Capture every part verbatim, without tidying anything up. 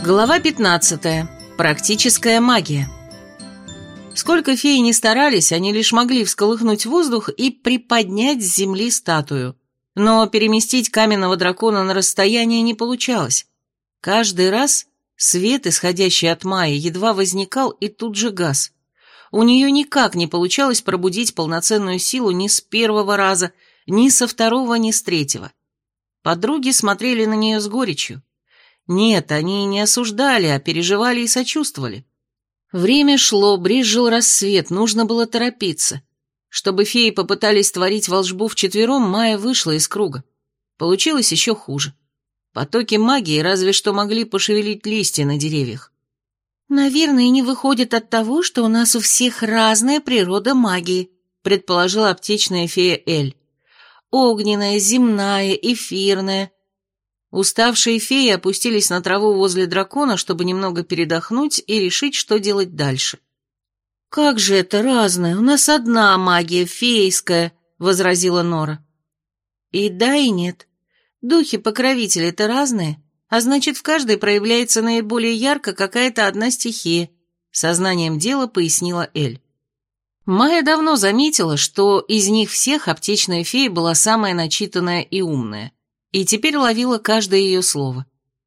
Глава пятнадцатая. Практическая магия. Сколько феи ни старались, они лишь могли всколыхнуть воздух и приподнять с земли статую. Но переместить каменного дракона на расстояние не получалось. Каждый раз свет, исходящий от Майи, едва возникал и тут же гас. У нее никак не получалось пробудить полноценную силу ни с первого раза, ни со второго, ни с третьего. Подруги смотрели на нее с горечью. Нет, они не осуждали, а переживали и сочувствовали. Время шло, брезжил рассвет, нужно было торопиться. Чтобы феи попытались творить волшбу вчетвером, Майя вышла из круга. Получилось еще хуже. Потоки магии разве что могли пошевелить листья на деревьях. «Наверное, не выходит от того, что у нас у всех разная природа магии», предположила аптечная фея Эль. «Огненная, земная, эфирная». Уставшие феи опустились на траву возле дракона, чтобы немного передохнуть и решить, что делать дальше. «Как же это разное? У нас одна магия, фейская», — возразила Нора. «И да, и нет. Духи-покровители-то разные, а значит, в каждой проявляется наиболее ярко какая-то одна стихия», — сознанием дела пояснила Эль. Майя давно заметила, что из них всех аптечная фея была самая начитанная и умная, и теперь ловила каждое ее слово.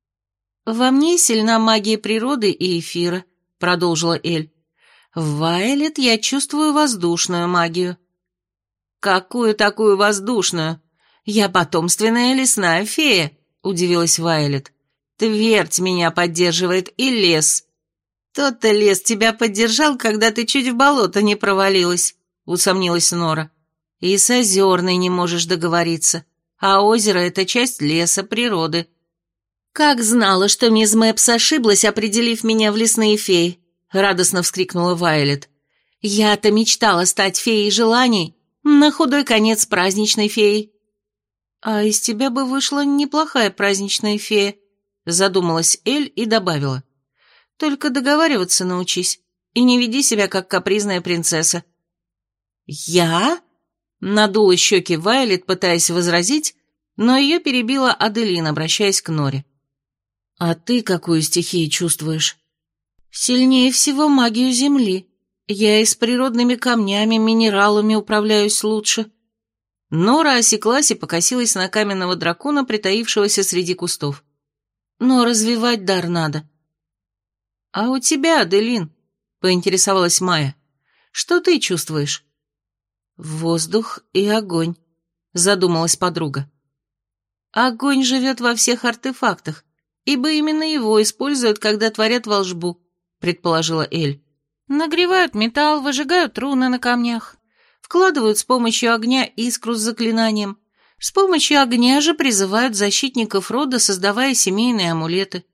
«Во мне сильна магия природы и эфира», — продолжила Эль. «В Вайолет я чувствую воздушную магию». «Какую такую воздушную? Я потомственная лесная фея», — удивилась Вайолет. «Твердь меня поддерживает и лес». «Тот-то лес тебя поддержал, когда ты чуть в болото не провалилась», — усомнилась Нора. «И с озерной не можешь договориться. А озеро — это часть леса, природы». «Как знала, что мисс Мэпс ошиблась, определив меня в лесные феи», — радостно вскрикнула Вайолет. «Я-то мечтала стать феей желаний, на худой конец праздничной феей». «А из тебя бы вышла неплохая праздничная фея», — задумалась Эль и добавила. «Только договариваться научись и не веди себя, как капризная принцесса». «Я?» Надула щеки Вайолет, пытаясь возразить, но ее перебила Аделин, обращаясь к Норе. «А ты какую стихию чувствуешь?» «Сильнее всего магию земли. Я и с природными камнями, минералами управляюсь лучше». Нора осеклась и покосилась на каменного дракона, притаившегося среди кустов. «Но развивать дар надо». «А у тебя, Аделин?» — поинтересовалась Майя. «Что ты чувствуешь?» «Воздух и огонь», — задумалась подруга. «Огонь живет во всех артефактах, ибо именно его используют, когда творят волшбу», — предположила Эль. «Нагревают металл, выжигают руны на камнях, вкладывают с помощью огня искру с заклинанием, с помощью огня же призывают защитников рода, создавая семейные амулеты».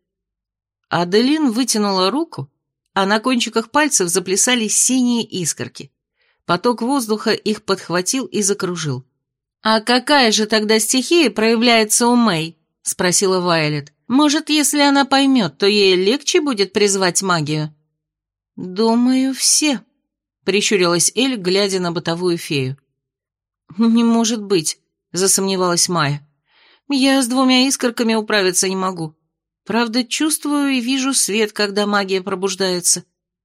Аделин вытянула руку, а на кончиках пальцев заплясали синие искорки. Поток воздуха их подхватил и закружил. «А какая же тогда стихия проявляется у Мэй?» — спросила Вайолет. «Может, если она поймет, то ей легче будет призвать магию?» «Думаю, все», — прищурилась Эль, глядя на бытовую фею. «Не может быть», — засомневалась Майя. «Я с двумя искорками управиться не могу. Правда, чувствую и вижу свет, когда магия пробуждается».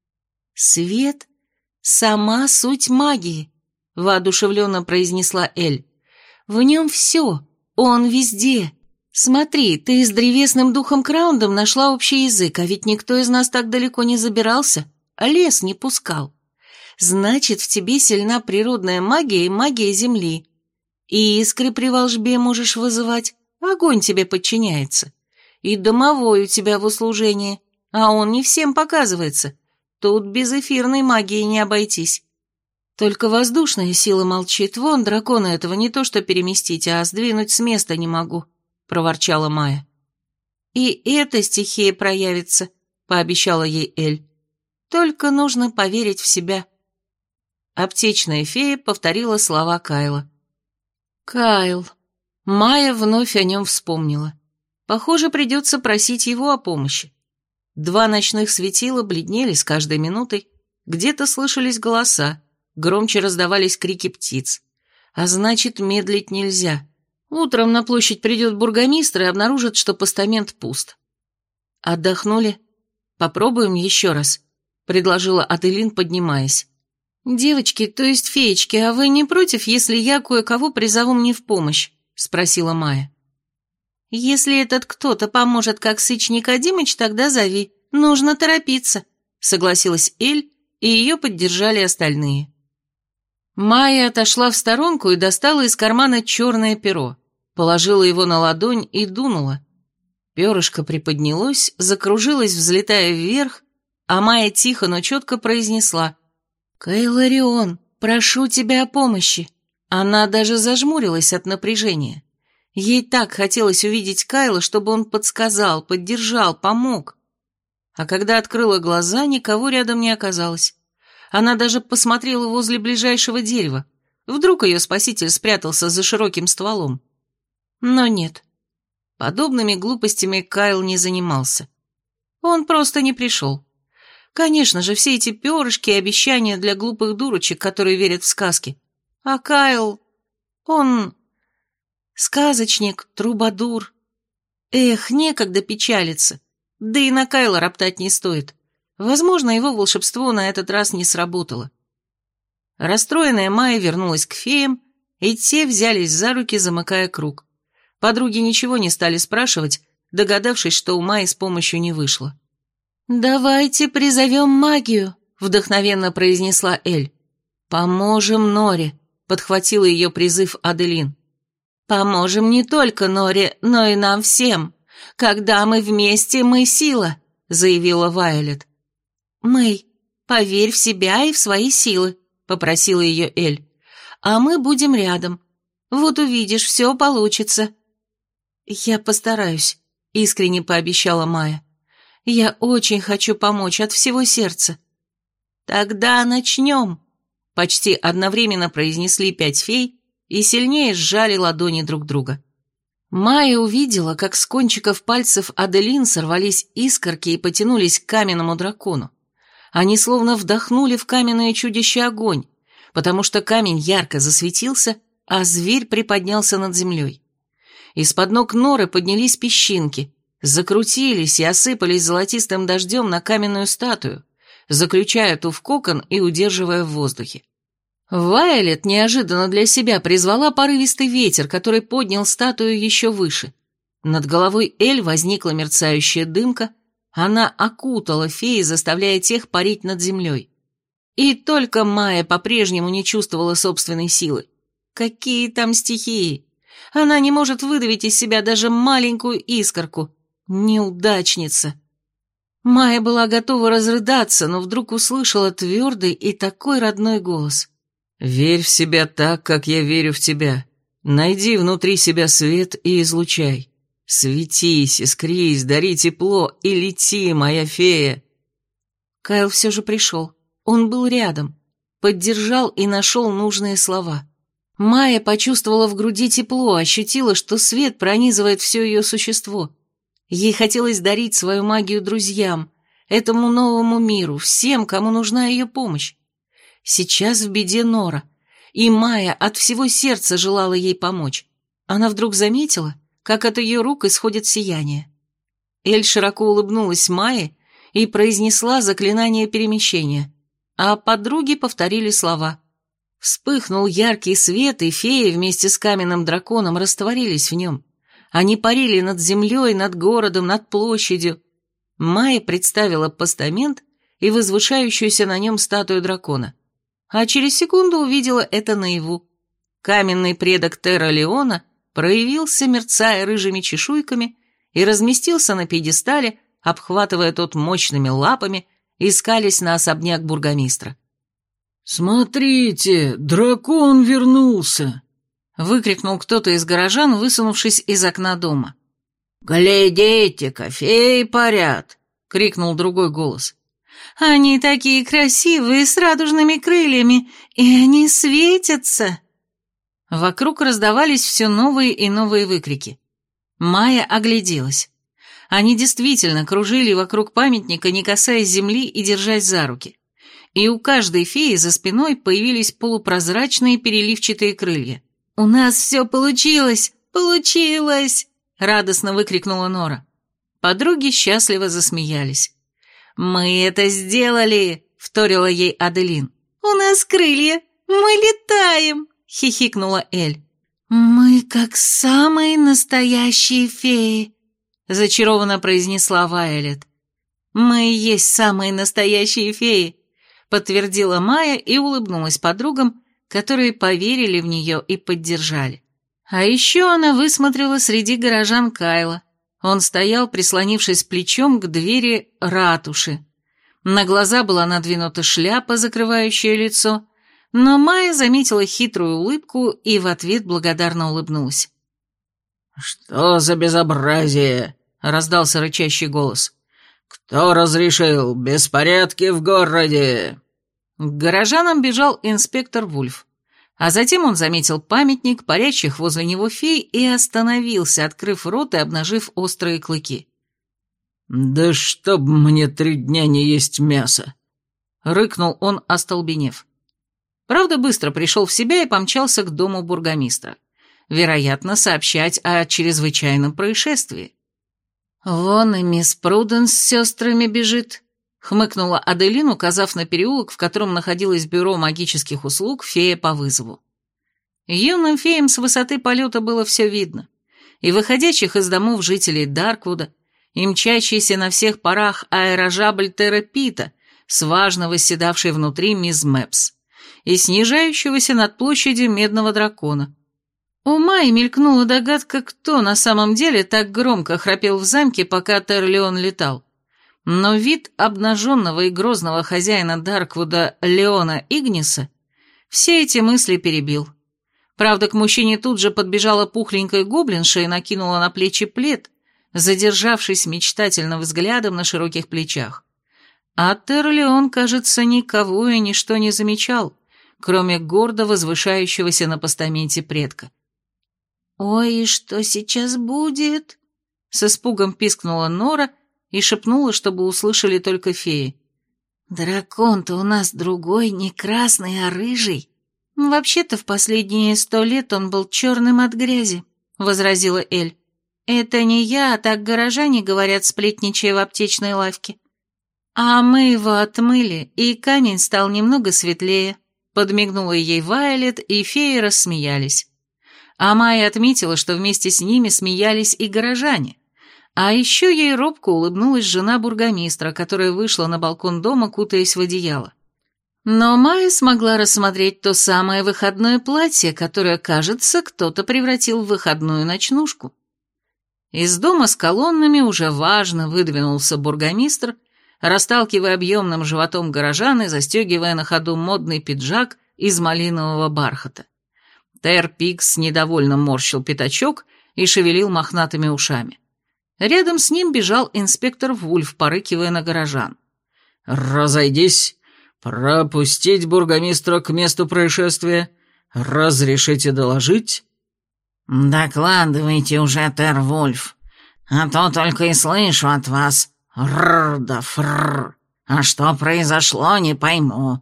«Свет? Сама суть магии», — воодушевленно произнесла Эль. «В нем все, он везде. Смотри, ты с древесным духом Краундом нашла общий язык, а ведь никто из нас так далеко не забирался, а лес не пускал. Значит, в тебе сильна природная магия и магия земли. И искры при волжбе можешь вызывать, огонь тебе подчиняется. И домовой у тебя в услужении, а он не всем показывается. Тут без эфирной магии не обойтись. Только воздушная сила молчит. Вон, дракона этого не то что переместить, а сдвинуть с места не могу», — проворчала Майя. «И эта стихия проявится», — пообещала ей Эль. «Только нужно поверить в себя». Аптечная фея повторила слова Кайла. «Кайл». Майя вновь о нем вспомнила. Похоже, придется просить его о помощи. Два ночных светила бледнели с каждой минутой, где-то слышались голоса, громче раздавались крики птиц. А значит, медлить нельзя. Утром на площадь придет бургомистр и обнаружит, что постамент пуст. «Отдохнули? Попробуем еще раз», — предложила Аделин, поднимаясь. «Девочки, то есть феечки, а вы не против, если я кое-кого призову мне в помощь?» — спросила Майя. «Если этот кто-то поможет, как Сыч Никодимыч, тогда зови. Нужно торопиться», — согласилась Эль, и ее поддержали остальные. Майя отошла в сторонку и достала из кармана черное перо, положила его на ладонь и дунула. Перышко приподнялось, закружилось, взлетая вверх, а Майя тихо, но четко произнесла: «Кайларион, прошу тебя о помощи». Она даже зажмурилась от напряжения. Ей так хотелось увидеть Кайла, чтобы он подсказал, поддержал, помог. А когда открыла глаза, никого рядом не оказалось. Она даже посмотрела возле ближайшего дерева. Вдруг ее спаситель спрятался за широким стволом. Но нет. Подобными глупостями Кайл не занимался. Он просто не пришел. Конечно же, все эти перышки и обещания для глупых дурочек, которые верят в сказки. А Кайл... он... сказочник, трубадур. Эх, некогда печалиться. Да и на Кайла роптать не стоит. Возможно, его волшебство на этот раз не сработало. Расстроенная Майя вернулась к феям, и те взялись за руки, замыкая круг. Подруги ничего не стали спрашивать, догадавшись, что у Майи с помощью не вышло. «Давайте призовем магию», — вдохновенно произнесла Эль. «Поможем Норе», — подхватила ее призыв Аделин. «Поможем не только Норе, но и нам всем. Когда мы вместе, мы сила», — заявила Вайолет. «Мэй, поверь в себя и в свои силы», — попросила ее Эль. «А мы будем рядом. Вот увидишь, все получится». «Я постараюсь», — искренне пообещала Майя. «Я очень хочу помочь от всего сердца». «Тогда начнем», — почти одновременно произнесли пять фей и сильнее сжали ладони друг друга. Майя увидела, как с кончиков пальцев Аделин сорвались искорки и потянулись к каменному дракону. Они словно вдохнули в каменное чудище огонь, потому что камень ярко засветился, а зверь приподнялся над землей. Из-под ног Норы поднялись песчинки, закрутились и осыпались золотистым дождем на каменную статую, заключая ту в кокон и удерживая в воздухе. Вайолет неожиданно для себя призвала порывистый ветер, который поднял статую еще выше. Над головой Эль возникла мерцающая дымка, она окутала феи, заставляя тех парить над землей. И только Майя по-прежнему не чувствовала собственной силы. Какие там стихии! Она не может выдавить из себя даже маленькую искорку. Неудачница! Майя была готова разрыдаться, но вдруг услышала твердый и такой родной голос. «Верь в себя так, как я верю в тебя. Найди внутри себя свет и излучай. Светись, искрись, дари тепло и лети, моя фея». Кайл все же пришел. Он был рядом, поддержал и нашел нужные слова. Майя почувствовала в груди тепло, ощутила, что свет пронизывает все ее существо. Ей хотелось дарить свою магию друзьям, этому новому миру, всем, кому нужна ее помощь. Сейчас в беде Нора, и Майя от всего сердца желала ей помочь. Она вдруг заметила, как от ее рук исходит сияние. Эль широко улыбнулась Майе и произнесла заклинание перемещения, а подруги повторили слова. Вспыхнул яркий свет, и феи вместе с каменным драконом растворились в нем. Они парили над землей, над городом, над площадью. Майя представила постамент и возвышающуюся на нем статую дракона. А через секунду увидела это наяву. Каменный предок Терра Леона проявился, мерцая рыжими чешуйками, и разместился на пьедестале, обхватывая тот мощными лапами и скались на особняк бургомистра. «Смотрите, дракон вернулся!» — выкрикнул кто-то из горожан, высунувшись из окна дома. «Глядите-ка, феи парят!» — крикнул другой голос. «Они такие красивые, с радужными крыльями, и они светятся!» Вокруг раздавались все новые и новые выкрики. Майя огляделась. Они действительно кружили вокруг памятника, не касаясь земли и держась за руки. И у каждой феи за спиной появились полупрозрачные переливчатые крылья. «У нас все получилось! Получилось!» — радостно выкрикнула Нора. Подруги счастливо засмеялись. «Мы это сделали!» — вторила ей Аделин. «У нас крылья! Мы летаем!» — хихикнула Эль. «Мы как самые настоящие феи!» — зачарованно произнесла Вайолет. «Мы и есть самые настоящие феи!» — подтвердила Майя и улыбнулась подругам, которые поверили в нее и поддержали. А еще она высмотрела среди горожан Кайла. Он стоял, прислонившись плечом к двери ратуши. На глаза была надвинута шляпа, закрывающая лицо, но Майя заметила хитрую улыбку и в ответ благодарно улыбнулась. «Что за безобразие?» — раздался рычащий голос. «Кто разрешил беспорядки в городе?» К горожанам бежал инспектор Вульф, а затем он заметил памятник, парящих возле него фей, и остановился, открыв рот и обнажив острые клыки. «Да чтоб мне три дня не есть мясо!» — рыкнул он, остолбенев. Правда, быстро пришел в себя и помчался к дому бургомистра. Вероятно, сообщать о чрезвычайном происшествии. «Вон и мисс Пруденс с сестрами бежит», — хмыкнула Аделин, указав на переулок, в котором находилось бюро магических услуг «Фея по вызову». Юным феям с высоты полета было все видно. И выходящих из домов жителей Дарквуда, и мчащийся на всех парах аэрожабль Терра Пита, с важно восседавшей внутри мисс Мэпс, и снижающегося над площадью медного дракона. У Майи мелькнула догадка, кто на самом деле так громко храпел в замке, пока Терлеон летал. Но вид обнаженного и грозного хозяина Дарквуда Леона Игниса все эти мысли перебил. Правда, к мужчине тут же подбежала пухленькая гоблинша и накинула на плечи плед, задержавшись мечтательным взглядом на широких плечах. А Терлеон, кажется, никого и ничто не замечал, кроме гордо возвышающегося на постаменте предка. «Ой, и что сейчас будет?» — с испугом пискнула Нора и шепнула, чтобы услышали только феи. «Дракон-то у нас другой, не красный, а рыжий. Вообще-то в последние сто лет он был черным от грязи», — возразила Эль. «Это не я, а так горожане говорят, сплетничая в аптечной лавке. А мы его отмыли, и камень стал немного светлее», — подмигнула ей Вайолет, и феи рассмеялись. А Майя отметила, что вместе с ними смеялись и горожане. А еще ей робко улыбнулась жена бургомистра, которая вышла на балкон дома, кутаясь в одеяло. Но Майя смогла рассмотреть то самое выходное платье, которое, кажется, кто-то превратил в выходную ночнушку. Из дома с колоннами уже важно выдвинулся бургомистр, расталкивая объемным животом горожан и застегивая на ходу модный пиджак из малинового бархата. Тер Пикс недовольно морщил пятачок и шевелил мохнатыми ушами. Рядом с ним бежал инспектор Вульф, порыкивая на горожан. «Разойдись! Пропустить бургомистра к месту происшествия! Разрешите доложить?» «Докладывайте уже, Тер Вульф, а то только и слышу от вас рр да фрр, а что произошло, не пойму».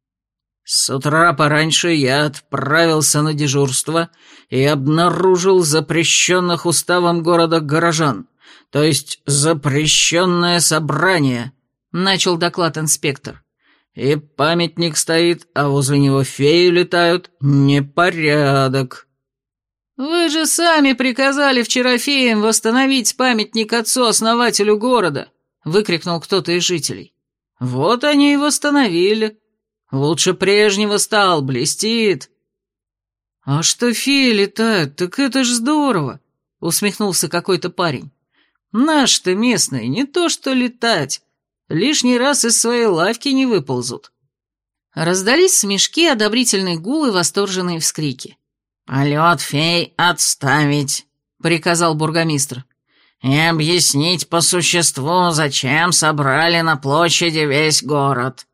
С утра пораньше я отправился на дежурство и обнаружил запрещенных уставом города горожан, то есть запрещенное собрание, — начал доклад инспектор. И памятник стоит, а возле него феи летают. Непорядок. «Вы же сами приказали вчера феям восстановить памятник отцу-основателю города!» — выкрикнул кто-то из жителей. «Вот они и восстановили. Лучше прежнего стал, блестит». «А что феи летают, так это ж здорово!» — усмехнулся какой-то парень. «Наш-то местный, не то что летать. Лишний раз из своей лавки не выползут». Раздались смешки, одобрительный гул и восторженные вскрики. «Полет фей отставить», — приказал бургомистр, «и объяснить по существу, зачем собрали на площади весь город».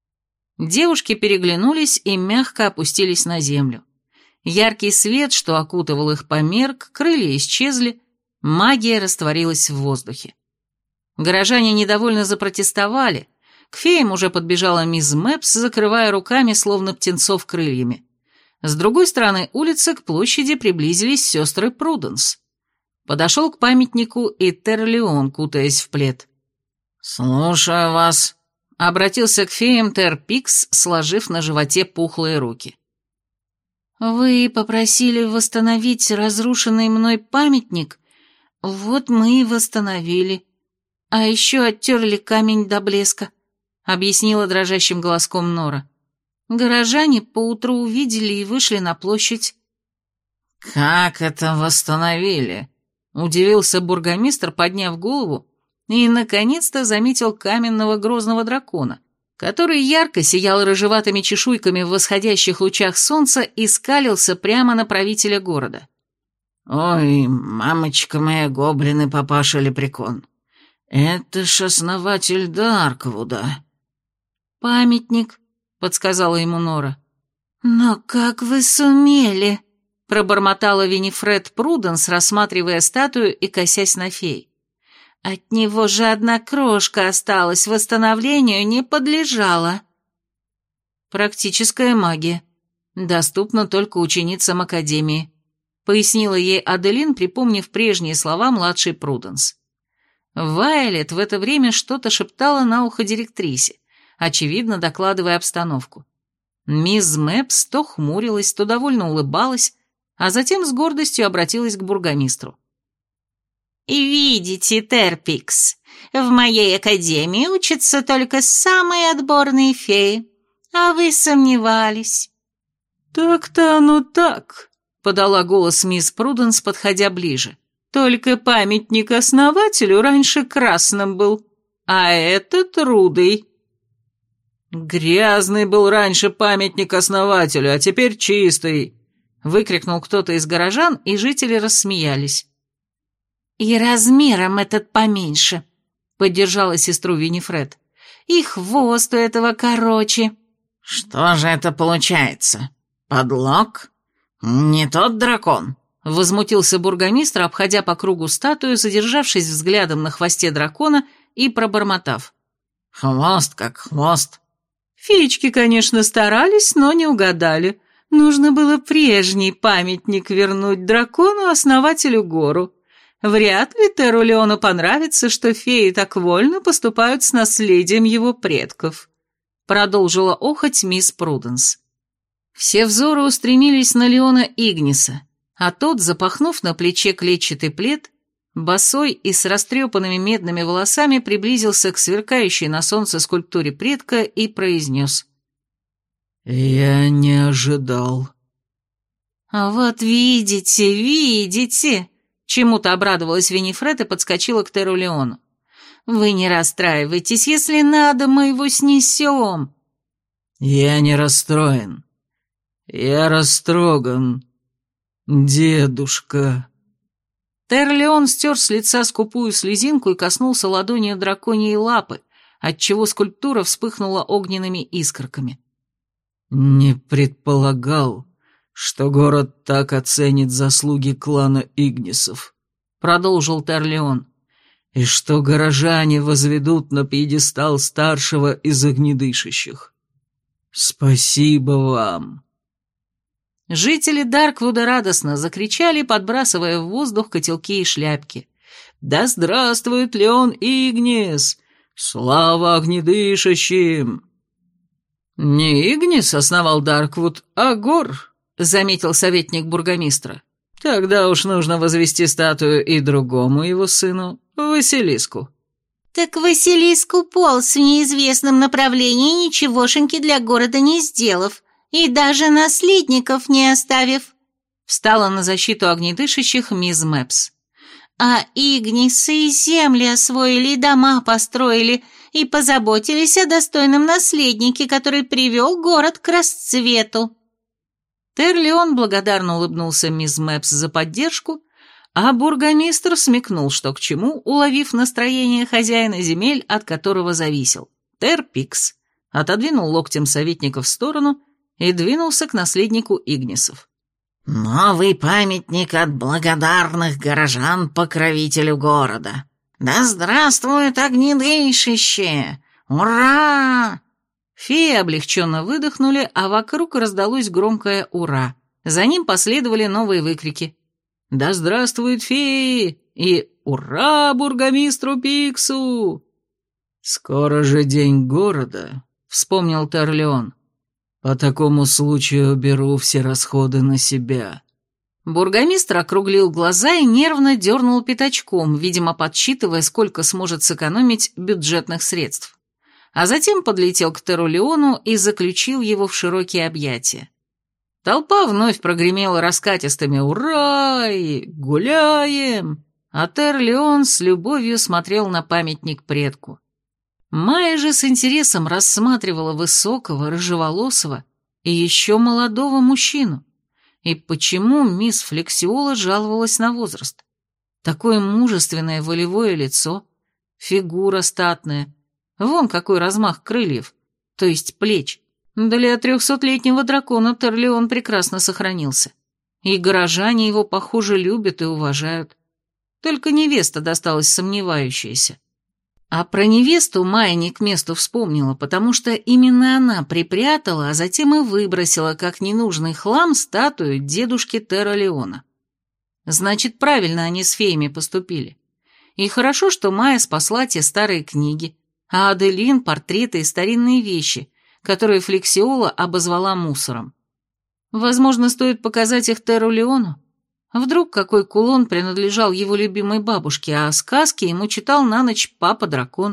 Девушки переглянулись и мягко опустились на землю. Яркий свет, что окутывал их, померк, крылья исчезли, магия растворилась в воздухе. Горожане недовольно запротестовали. К феям уже подбежала мисс Мэпс, закрывая руками, словно птенцов, крыльями. С другой стороны улицы к площади приблизились сестры Пруденс. Подошел к памятнику и Терлеон, кутаясь в плед. «Слушаю вас», — обратился к феям Терпикс, сложив на животе пухлые руки. «Вы попросили восстановить разрушенный мной памятник, вот мы и восстановили. А еще оттерли камень до блеска», — объяснила дрожащим голоском Нора. «Горожане поутру увидели и вышли на площадь». «Как это восстановили?» — удивился бургомистр, подняв голову, и, наконец-то, заметил каменного грозного дракона, который ярко сиял рыжеватыми чешуйками в восходящих лучах солнца и скалился прямо на правителя города. «Ой, мамочка моя, гоблины, папаша Лепрекон, это ж основатель Дарквуда». «Памятник», — подсказала ему Нора. «Но как вы сумели?» — пробормотала Винифред Пруденс, рассматривая статую и косясь на фей. «От него же одна крошка осталась, восстановлению не подлежала». «Практическая магия. Доступна только ученицам Академии», — пояснила ей Аделин, припомнив прежние слова младшей Пруденс. Вайолет в это время что-то шептала на ухо директрисе, очевидно докладывая обстановку. Мисс Мэпс то хмурилась, то довольно улыбалась, а затем с гордостью обратилась к бургомистру. «Видите, Терпикс, в моей академии учатся только самые отборные феи, а вы сомневались». «Так-то оно так», — подала голос мисс Пруденс, подходя ближе. «Только памятник основателю раньше красным был, а этот рудый». «Грязный был раньше памятник основателю, а теперь чистый», — выкрикнул кто-то из горожан, и жители рассмеялись. «И размером этот поменьше», — поддержала сестру Винифред. «И хвост у этого короче». «Что же это получается? Подлог? Не тот дракон?» — возмутился бургомистр, обходя по кругу статую, задержавшись взглядом на хвосте дракона и пробормотав. «Хвост как хвост». «Феечки, конечно, старались, но не угадали. Нужно было прежний памятник вернуть дракону-основателю гору. Вряд ли Теру Леону понравится, что феи так вольно поступают с наследием его предков», — продолжила охоть мисс Пруденс. Все взоры устремились на Леона Игниса, а тот, запахнув на плече клетчатый плед, босой и с растрепанными медными волосами приблизился к сверкающей на солнце скульптуре предка и произнес: «Я не ожидал». «А вот видите, видите!» Чему-то обрадовалась Винифред и подскочила к Теру Леону. «Вы не расстраивайтесь, если надо, мы его снесем». «Я не расстроен. Я растроган, дедушка». Тер Леон стер с лица скупую слезинку и коснулся ладонью драконьей лапы, отчего скульптура вспыхнула огненными искорками. «Не предполагал, что город так оценит заслуги клана Игнисов», — продолжил Тер Леон, «и что горожане возведут на пьедестал старшего из огнедышащих. Спасибо вам». Жители Дарквуда радостно закричали, подбрасывая в воздух котелки и шляпки. «Да здравствует Леон Игнис! Слава огнедышащим!» «Не Игнис основал Дарквуд, а Гор», — заметил советник бургомистра. «Тогда уж нужно возвести статую и другому его сыну, Василиску». «Так Василиск уполз в неизвестном направлении, ничегошеньки для города не сделав, и даже наследников не оставив», — встала на защиту огнедышащих мисс Мэпс. «А Игнисы и земли освоили, и дома построили, и позаботились о достойном наследнике, который привел город к расцвету». Тер Леон благодарно улыбнулся мисс Мэпс за поддержку, а бургомистр смекнул, что к чему, уловив настроение хозяина земель, от которого зависел. Терпикс отодвинул локтем советника в сторону и двинулся к наследнику Игнисов. «Новый памятник от благодарных горожан покровителю города. Да здравствует огнедышащее! Ура!» Феи облегченно выдохнули, а вокруг раздалось громкое «Ура!». За ним последовали новые выкрики. «Да здравствует феи!» и «Ура бургомистру Пиксу!» «Скоро же день города», — вспомнил Терлеон. «По такому случаю беру все расходы на себя». Бургомистр округлил глаза и нервно дернул пятачком, видимо, подсчитывая, сколько сможет сэкономить бюджетных средств. А затем подлетел к Терулеону и заключил его в широкие объятия. Толпа вновь прогремела раскатистыми «Ура!» и «Гуляем!», а Терлеон с любовью смотрел на памятник предку. Майя же с интересом рассматривала высокого, рыжеволосого и еще молодого мужчину. И почему мисс Флексиола жаловалась на возраст? Такое мужественное волевое лицо, фигура статная, вон какой размах крыльев, то есть плеч. Для трехсотлетнего дракона Терлеон прекрасно сохранился. И горожане его, похоже, любят и уважают. Только невеста досталась сомневающаяся. А про невесту Майя не к месту вспомнила, потому что именно она припрятала, а затем и выбросила как ненужный хлам статую дедушки Терлеона. Значит, правильно они с феями поступили. И хорошо, что Майя спасла те старые книги, а Аделин — портреты и старинные вещи, которые Флексиола обозвала мусором. Возможно, стоит показать их Терлеону? Вдруг какой кулон принадлежал его любимой бабушке, а сказки ему читал на ночь папа-дракон.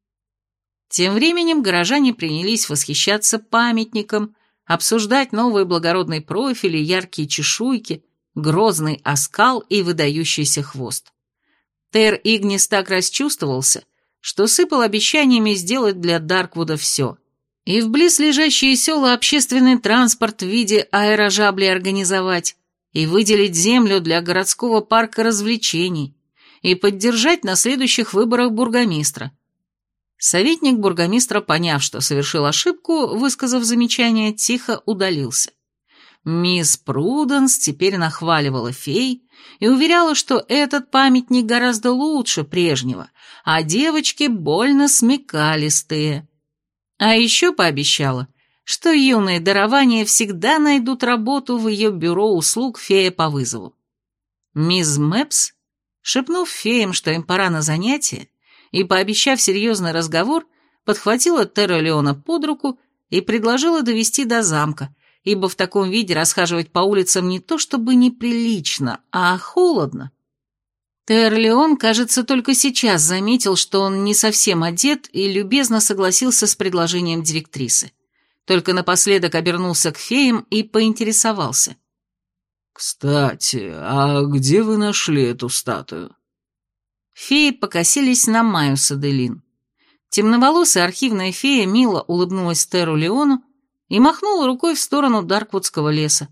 Тем временем горожане принялись восхищаться памятником, обсуждать новые благородные профили, яркие чешуйки, грозный оскал и выдающийся хвост. Тер Игнис так расчувствовался, что сыпал обещаниями сделать для Дарквуда все. И в близлежащие села общественный транспорт в виде аэрожаблей организовать, и выделить землю для городского парка развлечений, и поддержать на следующих выборах бургомистра. Советник бургомистра, поняв, что совершил ошибку, высказав замечание, тихо удалился. Мисс Пруденс теперь нахваливала фей и уверяла, что этот памятник гораздо лучше прежнего, а девочки больно смекалистые. А еще пообещала, что юные дарования всегда найдут работу в ее бюро услуг фея по вызову. Мисс Мэпс, шепнув феям, что им пора на занятия, и пообещав серьезный разговор, подхватила Терлеона под руку и предложила довести до замка, ибо в таком виде расхаживать по улицам не то чтобы неприлично, а холодно. Терлеон, кажется, только сейчас заметил, что он не совсем одет, и любезно согласился с предложением директрисы. Только напоследок обернулся к феям и поинтересовался. «Кстати, а где вы нашли эту статую?» Феи покосились на Майю с Аделин. Темноволосая архивная фея мило улыбнулась Терлеону и махнула рукой в сторону Дарквудского леса.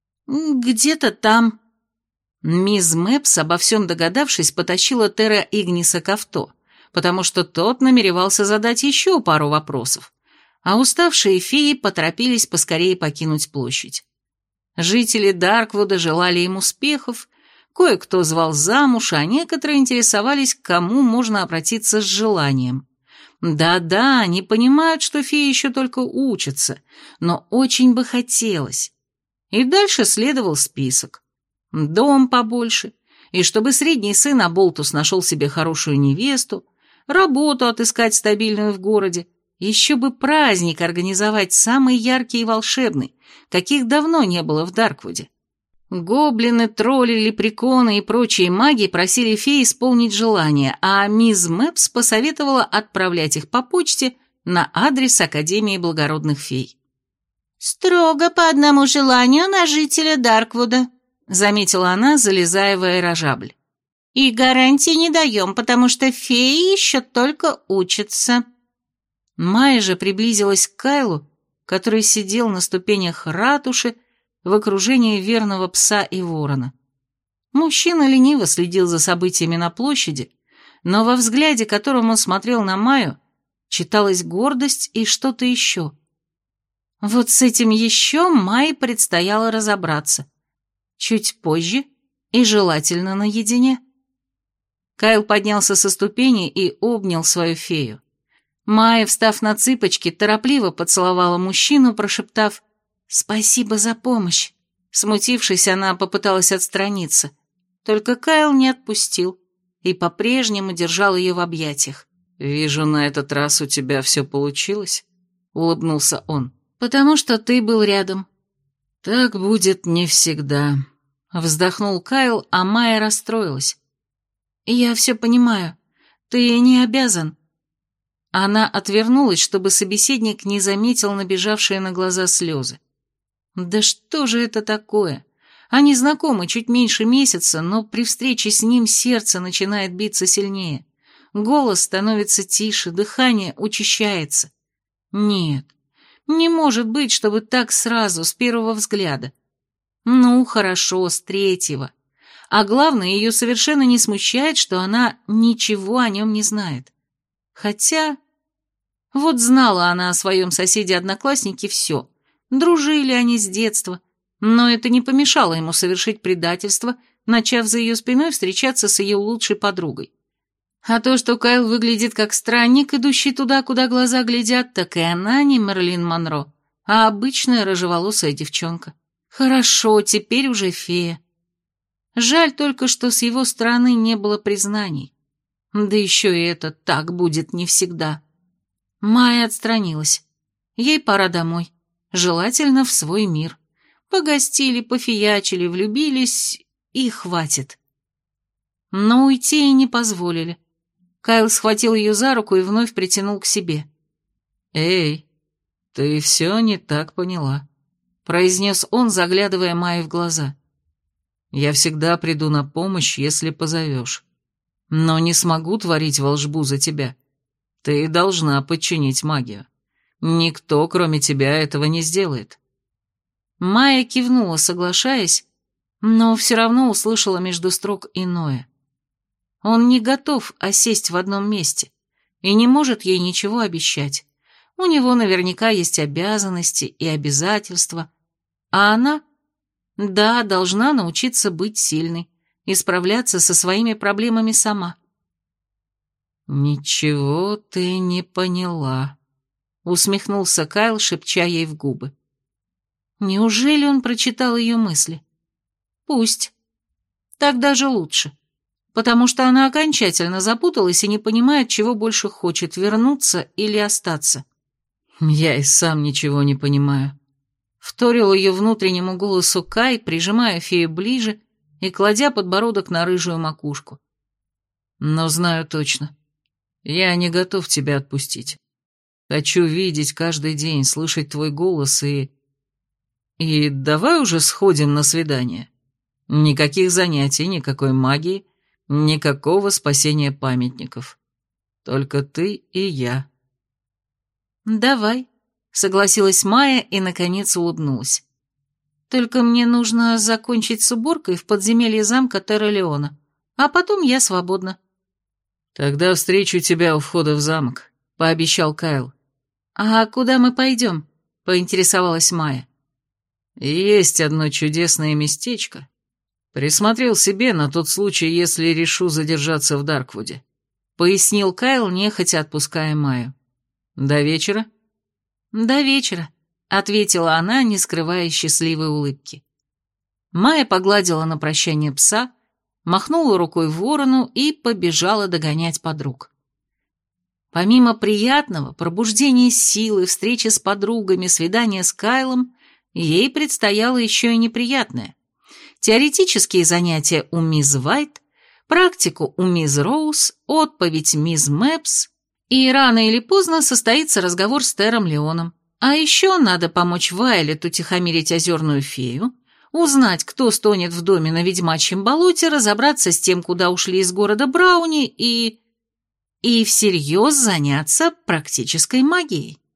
«Где-то там». Мисс Мэпс, обо всем догадавшись, потащила Тера Игниса к авто, потому что тот намеревался задать еще пару вопросов, а уставшие феи поторопились поскорее покинуть площадь. Жители Дарквуда желали им успехов, кое-кто звал замуж, а некоторые интересовались, к кому можно обратиться с желанием. Да-да, они понимают, что феи еще только учатся, но очень бы хотелось. И дальше следовал список. Дом побольше, и чтобы средний сын Аболтус нашел себе хорошую невесту, работу отыскать стабильную в городе, еще бы праздник организовать самый яркий и волшебный, каких давно не было в Дарквуде. Гоблины, тролли, лепреконы и прочие маги просили феи исполнить желание, а мисс Мэпс посоветовала отправлять их по почте на адрес Академии благородных фей. «Строго по одному желанию на жителя Дарквуда», — заметила она, залезая в аэрожабль. «И гарантии не даем, потому что феи еще только учатся». Майя же приблизилась к Кайлу, который сидел на ступенях ратуши в окружении верного пса и ворона. Мужчина лениво следил за событиями на площади, но во взгляде, которым он смотрел на Майю, читалась гордость и что-то еще. Вот с этим еще Майе предстояло разобраться. Чуть позже и желательно наедине. Кайл поднялся со ступени и обнял свою фею. Майя, встав на цыпочки, торопливо поцеловала мужчину, прошептав «Спасибо за помощь». Смутившись, она попыталась отстраниться. Только Кайл не отпустил и по-прежнему держал ее в объятиях. «Вижу, на этот раз у тебя все получилось», — улыбнулся он. «Потому что ты был рядом». «Так будет не всегда», — вздохнул Кайл, а Майя расстроилась. «Я все понимаю. Ты не обязан». Она отвернулась, чтобы собеседник не заметил набежавшие на глаза слезы. «Да что же это такое? Они знакомы чуть меньше месяца, но при встрече с ним сердце начинает биться сильнее. Голос становится тише, дыхание учащается. Нет, не может быть, чтобы так сразу, с первого взгляда. Ну, хорошо, с третьего. А главное, ее совершенно не смущает, что она ничего о нем не знает. Хотя... Вот знала она о своем соседе-однокласснике все. Дружили они с детства, но это не помешало ему совершить предательство, начав за ее спиной встречаться с ее лучшей подругой. А то, что Кайл выглядит как странник, идущий туда, куда глаза глядят, так и она не Мэрилин Монро, а обычная рыжеволосая девчонка. Хорошо, теперь уже фея. Жаль только, что с его стороны не было признаний. Да еще и это так будет не всегда. Майя отстранилась. Ей пора домой. Желательно в свой мир. Погостили, пофиячили, влюбились, и хватит. Но уйти ей не позволили. Кайл схватил ее за руку и вновь притянул к себе. «Эй, ты все не так поняла», — произнес он, заглядывая Майе в глаза. «Я всегда приду на помощь, если позовешь. Но не смогу творить волшбу за тебя. Ты должна подчинить магию. Никто, кроме тебя, этого не сделает». Майя кивнула, соглашаясь, но все равно услышала между строк иное. Он не готов осесть в одном месте и не может ей ничего обещать. У него наверняка есть обязанности и обязательства, а она, да, должна научиться быть сильной и справляться со своими проблемами сама. «Ничего ты не поняла», — усмехнулся Кайл, шепча ей в губы. Неужели он прочитал ее мысли? Пусть. Так даже лучше. Потому что она окончательно запуталась и не понимает, чего больше хочет, вернуться или остаться. «Я и сам ничего не понимаю», — вторил ее внутреннему голосу Кай, прижимая фею ближе и кладя подбородок на рыжую макушку. «Но знаю точно. Я не готов тебя отпустить. Хочу видеть каждый день, слышать твой голос и... И давай уже сходим на свидание. Никаких занятий, никакой магии, никакого спасения памятников. Только ты и я». «Давай», — согласилась Майя и, наконец, улыбнулась. «Только мне нужно закончить с уборкой в подземелье замка Терра-Леона, а потом я свободна». «Тогда встречу тебя у входа в замок», — пообещал Кайл. «А куда мы пойдем?» — поинтересовалась Майя. «Есть одно чудесное местечко. Присмотрел себе на тот случай, если решу задержаться в Дарквуде», — пояснил Кайл, нехотя отпуская Майю. «До вечера?» «До вечера», — ответила она, не скрывая счастливой улыбки. Майя погладила на прощание пса, махнула рукой в ворону и побежала догонять подруг. Помимо приятного, пробуждения силы, встречи с подругами, свидания с Кайлом, ей предстояло еще и неприятное. Теоретические занятия у мисс Вайт, практику у мисс Роуз, отповедь мисс Мэпс, и рано или поздно состоится разговор с Терром Леоном. А еще надо помочь Вайлет утихомирить озерную фею, узнать, кто стонет в доме на ведьмачьем болоте, разобраться с тем, куда ушли из города Брауни, и... и всерьез заняться практической магией.